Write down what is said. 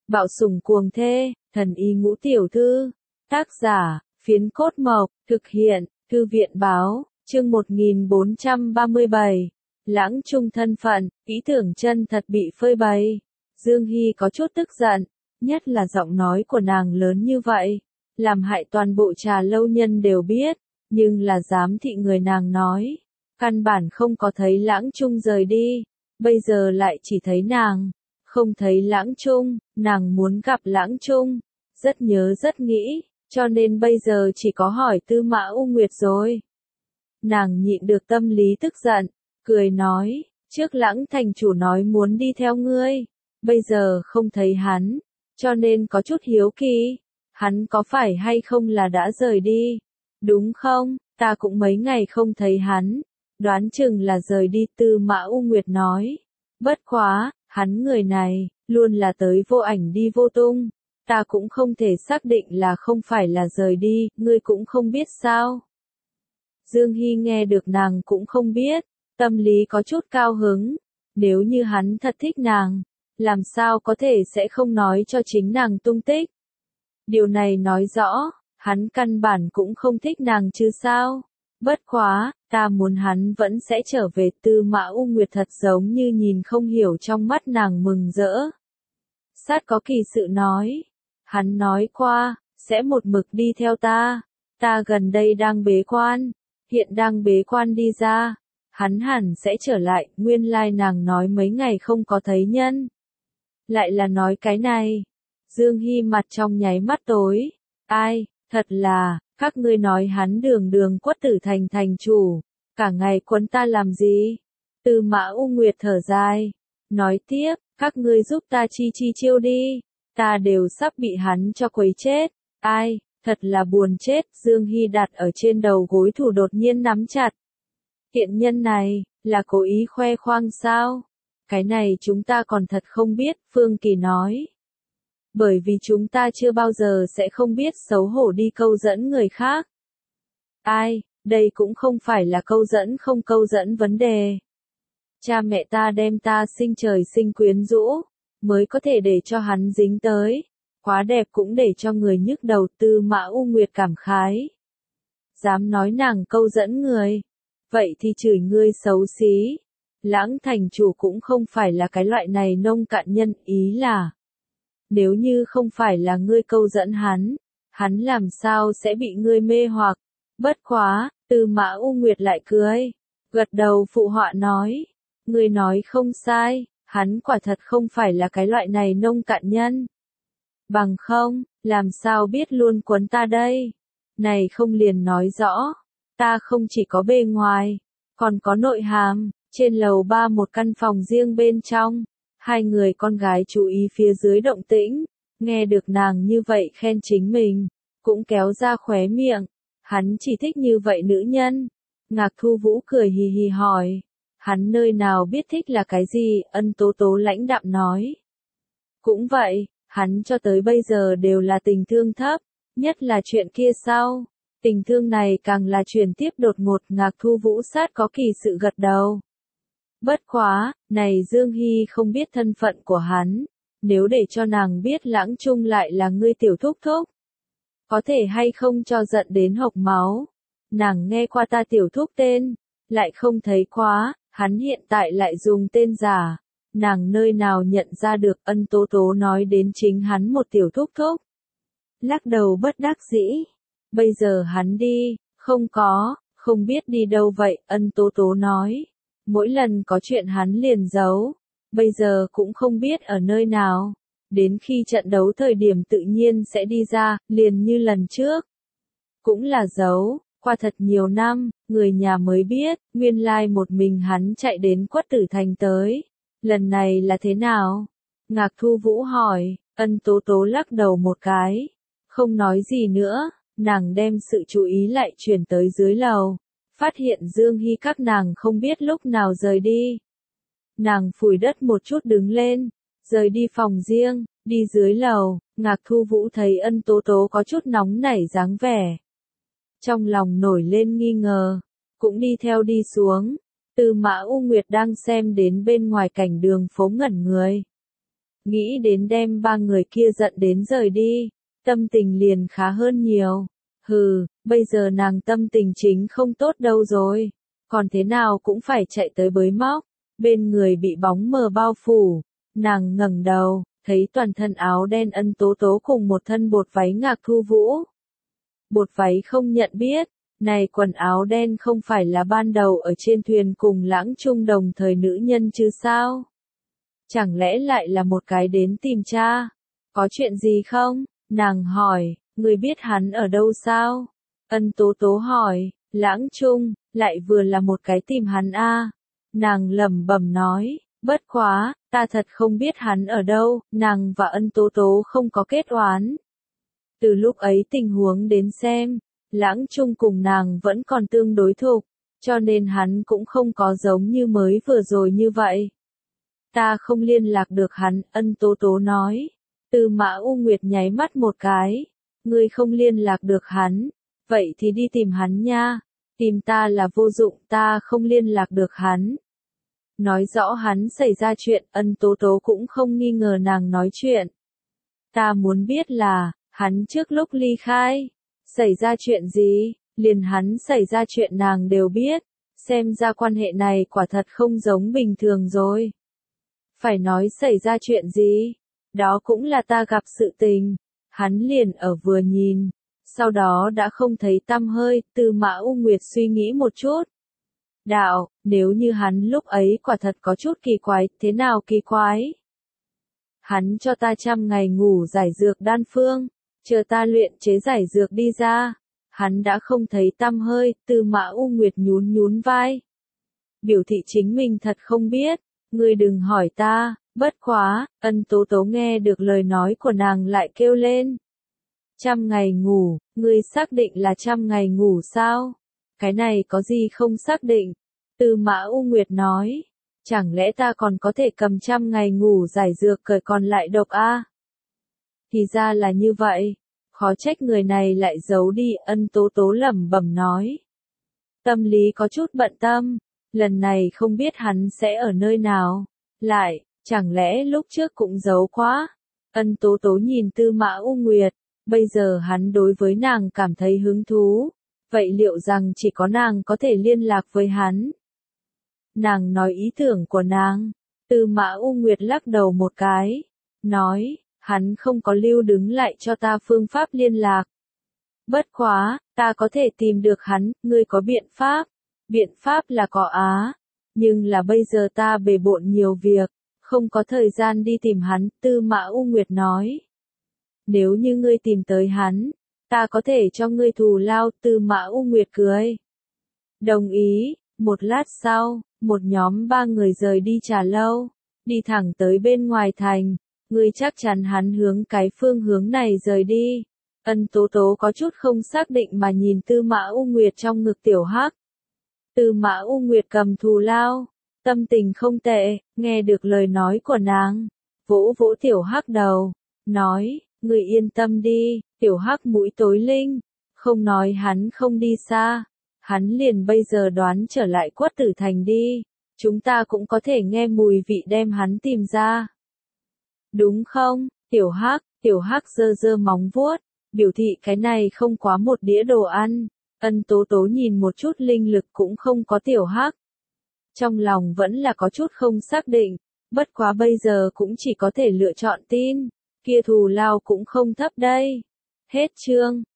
Bạo sủng cuồng thê, thần y ngũ tiểu thư. Tác giả, Phiến Cốt Mộc, thực hiện, Thư viện báo, chương 1437. Lãng Trung thân phận, ý tưởng chân thật bị phơi bày. Dương Hy có chút tức giận, nhất là giọng nói của nàng lớn như vậy, làm hại toàn bộ Trà Lâu nhân đều biết, nhưng là giám thị người nàng nói, căn bản không có thấy Lãng Trung rời đi, bây giờ lại chỉ thấy nàng, không thấy Lãng Trung, nàng muốn gặp Lãng Trung, rất nhớ rất nghĩ, cho nên bây giờ chỉ có hỏi Tư Mã U Nguyệt rồi. Nàng nhịn được tâm lý tức giận, cười nói, trước Lãng thành chủ nói muốn đi theo ngươi, bây giờ không thấy hắn, cho nên có chút hiếu kỳ, hắn có phải hay không là đã rời đi, đúng không, ta cũng mấy ngày không thấy hắn, đoán chừng là rời đi. Tư Mã U Nguyệt nói, bất quá, hắn người này, luôn là tới vô ảnh đi vô tung, ta cũng không thể xác định là không phải là rời đi, ngươi cũng không biết sao. Dương Hy nghe được nàng cũng không biết, tâm lý có chút cao hứng, nếu như hắn thật thích nàng, làm sao có thể sẽ không nói cho chính nàng tung tích. Điều này nói rõ, hắn căn bản cũng không thích nàng chứ sao. Bất quá, ta muốn hắn vẫn sẽ trở về. Tư Mã U Nguyệt thật giống như nhìn không hiểu trong mắt nàng mừng rỡ. Sát có kỳ sự nói, hắn nói qua, sẽ một mực đi theo ta gần đây đang bế quan, hiện đang bế quan đi ra, hắn hẳn sẽ trở lại. Nguyên lai nàng nói mấy ngày không có thấy nhân. Lại là nói cái này. Dương Hy mặt trong nháy mắt tối. Ai, thật là, các ngươi nói hắn đường đường Quất Tử Thành thành chủ, cả ngày quấn ta làm gì? Tư Mã U Nguyệt thở dài, nói tiếp, các ngươi giúp ta chi chiêu đi, ta đều sắp bị hắn cho quấy chết. Ai, thật là buồn chết. Dương Hy đặt ở trên đầu gối thủ đột nhiên nắm chặt. Tiện nhân này, là cố ý khoe khoang sao? Cái này chúng ta còn thật không biết, Phương Kỳ nói. Bởi vì chúng ta chưa bao giờ sẽ không biết xấu hổ đi câu dẫn người khác. Ai, đây cũng không phải là câu dẫn không câu dẫn vấn đề. Cha mẹ ta đem ta sinh trời sinh quyến rũ, mới có thể để cho hắn dính tới. Quá đẹp cũng để cho người nhức đầu. Tư Mã U Nguyệt cảm khái. Dám nói nàng câu dẫn người, vậy thì chửi ngươi xấu xí. Lãng thành chủ cũng không phải là cái loại này nông cạn nhân, ý là nếu như không phải là ngươi câu dẫn hắn làm sao sẽ bị ngươi mê hoặc. Bất quá, Tư Mã U Nguyệt lại cười, gật đầu phụ họa nói, ngươi nói không sai, hắn quả thật không phải là cái loại này nông cạn nhân. Bằng không, làm sao biết luôn quấn ta đây? Này không liền nói rõ, ta không chỉ có bề ngoài, còn có nội hàm. Trên lầu 3 một căn phòng riêng bên trong, hai người con gái chú ý phía dưới động tĩnh, nghe được nàng như vậy khen chính mình, cũng kéo ra khóe miệng, hắn chỉ thích như vậy nữ nhân. Ngạc Thu Vũ cười hì hì hỏi, hắn nơi nào biết thích là cái gì? Ân Tố Tố lãnh đạm nói. Cũng vậy, hắn cho tới bây giờ đều là tình thương thấp, nhất là chuyện kia sau. Tình thương này càng là chuyển tiếp đột ngột. Ngạc Thu Vũ sát có kỳ sự gật đầu. Bất quá, này Dương Hy không biết thân phận của hắn, nếu để cho nàng biết Lãng Trung lại là ngươi tiểu thúc thúc, có thể hay không cho giận đến hộc máu. Nàng nghe qua ta tiểu thúc tên, lại không thấy quá, hắn hiện tại lại dùng tên giả, nàng nơi nào nhận ra được. Ân Tố Tố nói đến chính hắn một tiểu thúc thúc. Lắc đầu bất đắc dĩ, bây giờ hắn đi, không biết đi đâu vậy. Ân Tố Tố nói. Mỗi lần có chuyện hắn liền giấu, bây giờ cũng không biết ở nơi nào, đến khi trận đấu thời điểm tự nhiên sẽ đi ra, liền như lần trước. Cũng là giấu, qua thật nhiều năm, người nhà mới biết, nguyên lai một mình hắn chạy đến Quất Tử Thành tới. Lần này là thế nào? Ngạc Thu Vũ hỏi. Ân Tố Tố lắc đầu một cái, không nói gì nữa, nàng đem sự chú ý lại chuyển tới dưới lầu. Phát hiện Dương Hy các nàng không biết lúc nào rời đi. Nàng phủi đất một chút đứng lên, rời đi phòng riêng, đi dưới lầu. Ngạc Thu Vũ thấy Ân Tố Tố có chút nóng nảy dáng vẻ, trong lòng nổi lên nghi ngờ, cũng đi theo đi xuống. Tư Mã U Nguyệt đang xem đến bên ngoài cảnh đường phố ngẩn người. nghĩ đến đem ba người kia giận đến rời đi, tâm tình liền khá hơn nhiều. Hừ, bây giờ nàng tâm tình chính không tốt đâu rồi, còn thế nào cũng phải chạy tới bới móc, bên người bị bóng mờ bao phủ, nàng ngẩng đầu, thấy toàn thân áo đen Ân Tố Tố cùng một thân bột váy Ngạc Thu Vũ. Bột váy không nhận biết, này quần áo đen không phải là ban đầu ở trên thuyền cùng Lãng Trung đồng thời nữ nhân chứ sao? Chẳng lẽ lại là một cái đến tìm cha? Có chuyện gì không? Nàng hỏi, người biết hắn ở đâu sao? Ân Tố Tố hỏi, Lãng Trung, lại vừa là một cái tìm hắn a. Nàng lẩm bẩm nói, bất quá, ta thật không biết hắn ở đâu, nàng và Ân Tố Tố không có kết oán. Từ lúc ấy tình huống đến xem, Lãng Trung cùng nàng vẫn còn tương đối thục, cho nên hắn cũng không có giống như mới vừa rồi như vậy. Ta không liên lạc được hắn, Ân Tố Tố nói. Tư Mã U Nguyệt nháy mắt một cái. Ngươi không liên lạc được hắn, vậy thì đi tìm hắn nha. Tìm ta là vô dụng, ta không liên lạc được hắn. Nói rõ hắn xảy ra chuyện, Ân Tố Tố cũng không nghi ngờ nàng nói chuyện. Ta muốn biết là, hắn trước lúc ly khai, xảy ra chuyện gì, liền hắn xảy ra chuyện nàng đều biết. Xem ra quan hệ này quả thật không giống bình thường rồi. Phải nói xảy ra chuyện gì? Đó cũng là ta gặp sự tình. Hắn liền ở vừa nhìn, sau đó đã không thấy tăm hơi, Tư Mã U Nguyệt suy nghĩ một chút. Đạo, nếu như hắn lúc ấy quả thật có chút kỳ quái, thế nào kỳ quái? Hắn cho ta 100 ngày ngủ giải dược đan phương, chờ ta luyện chế giải dược đi ra. Hắn đã không thấy tăm hơi, Tư Mã U Nguyệt nhún nhún vai. Biểu thị chính mình thật không biết, ngươi đừng hỏi ta, bất quá, Ân Tố Tố nghe được lời nói của nàng lại kêu lên. 100 ngày ngủ, ngươi xác định là 100 ngày ngủ sao? Cái này có gì không xác định? Tư Mã U Nguyệt nói, chẳng lẽ ta còn có thể cầm 100 ngày ngủ giải dược cởi còn lại độc a? Thì ra là như vậy, khó trách người này lại giấu đi, Ân Tố Tố lẩm bẩm nói. Tâm lý có chút bận tâm, lần này không biết hắn sẽ ở nơi nào, lại, chẳng lẽ lúc trước cũng giấu quá? Ân Tố Tố nhìn Tư Mã U Nguyệt, bây giờ hắn đối với nàng cảm thấy hứng thú, vậy liệu rằng chỉ có nàng có thể liên lạc với hắn? Nàng nói ý tưởng của nàng, Tư Mã U Nguyệt lắc đầu một cái, nói, hắn không có lưu đứng lại cho ta phương pháp liên lạc. Bất quá, ta có thể tìm được hắn, ngươi có biện pháp? Biện pháp là có á, nhưng là bây giờ ta bề bộn nhiều việc, không có thời gian đi tìm hắn, Tư Mã U Nguyệt nói. Nếu như ngươi tìm tới hắn, ta có thể cho ngươi thù lao, Tư Mã U Nguyệt cười. Đồng ý, một lát sau, một nhóm 3 người rời đi trà lâu, đi thẳng tới bên ngoài thành, ngươi chắc chắn hắn hướng cái phương hướng này rời đi. Ân Tố Tố có chút không xác định mà nhìn Tư Mã U Nguyệt trong ngực tiểu hắc. Tư Mã U Nguyệt cầm thù lao, tâm tình không tệ, nghe được lời nói của nàng, vỗ vỗ tiểu hắc đầu, nói, người yên tâm đi, tiểu hắc mũi tối linh, không nói hắn không đi xa, hắn liền bây giờ đoán trở lại Quất Tử Thành đi, chúng ta cũng có thể nghe mùi vị đem hắn tìm ra. Đúng không, tiểu hắc giơ giơ móng vuốt, biểu thị cái này không quá một đĩa đồ ăn. Ân Tố Tố nhìn một chút linh lực cũng không có tiểu hắc. Trong lòng vẫn là có chút không xác định, bất quá bây giờ cũng chỉ có thể lựa chọn tin, kia thù lao cũng không thấp đây. Hết chương.